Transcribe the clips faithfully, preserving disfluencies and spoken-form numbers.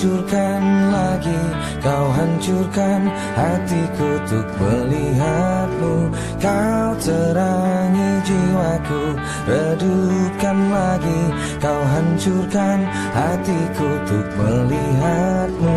hancurkan lagi, kau hancurkan hatiku untuk melihatmu. Kau terangi jiwaku, redupkan lagi, kau hancurkan hatiku untuk melihatmu.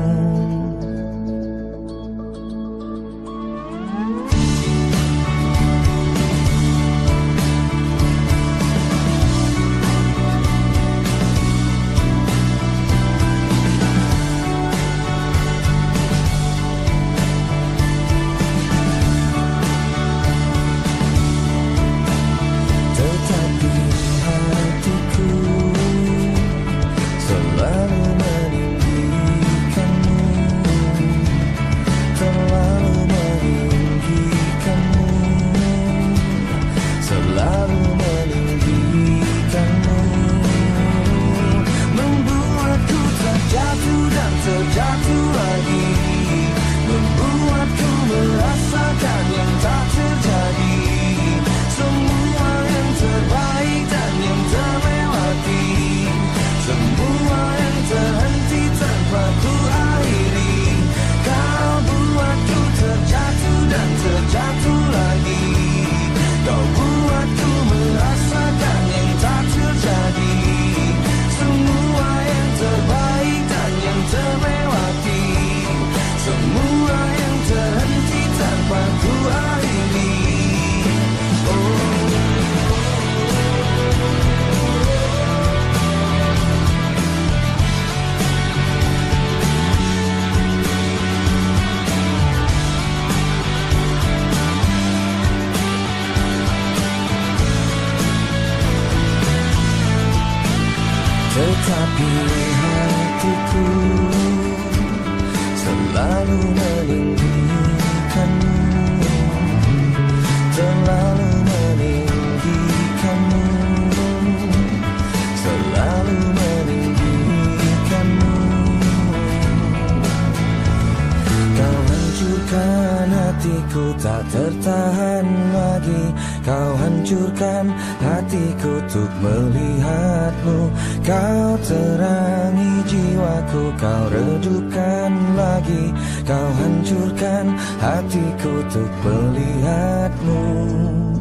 Terjatuh lagi, membuatku merasakan yang tak terjadi. Semua yang terbaik dan yang terlewati, semua yang terhenti tanpa ku akhiri. Kau buatku terjatuh dan terjatuh lagi, kau buatku merasakan yang tak terjadi. Semua yang terbaik dan yang terlewati, semua yang terhenti tanpa ku akhiri. Tetapi hatiku selalu meninggikanmu, selalu meninggikanmu, selalu meninggikanmu. Kau hancurkan hatiku tak tertahan lagi, kau hancurkan hatiku untuk melihatmu. Kau terangi jiwaku, kau redupkan lagi, kau hancurkan hatiku untuk melihatmu.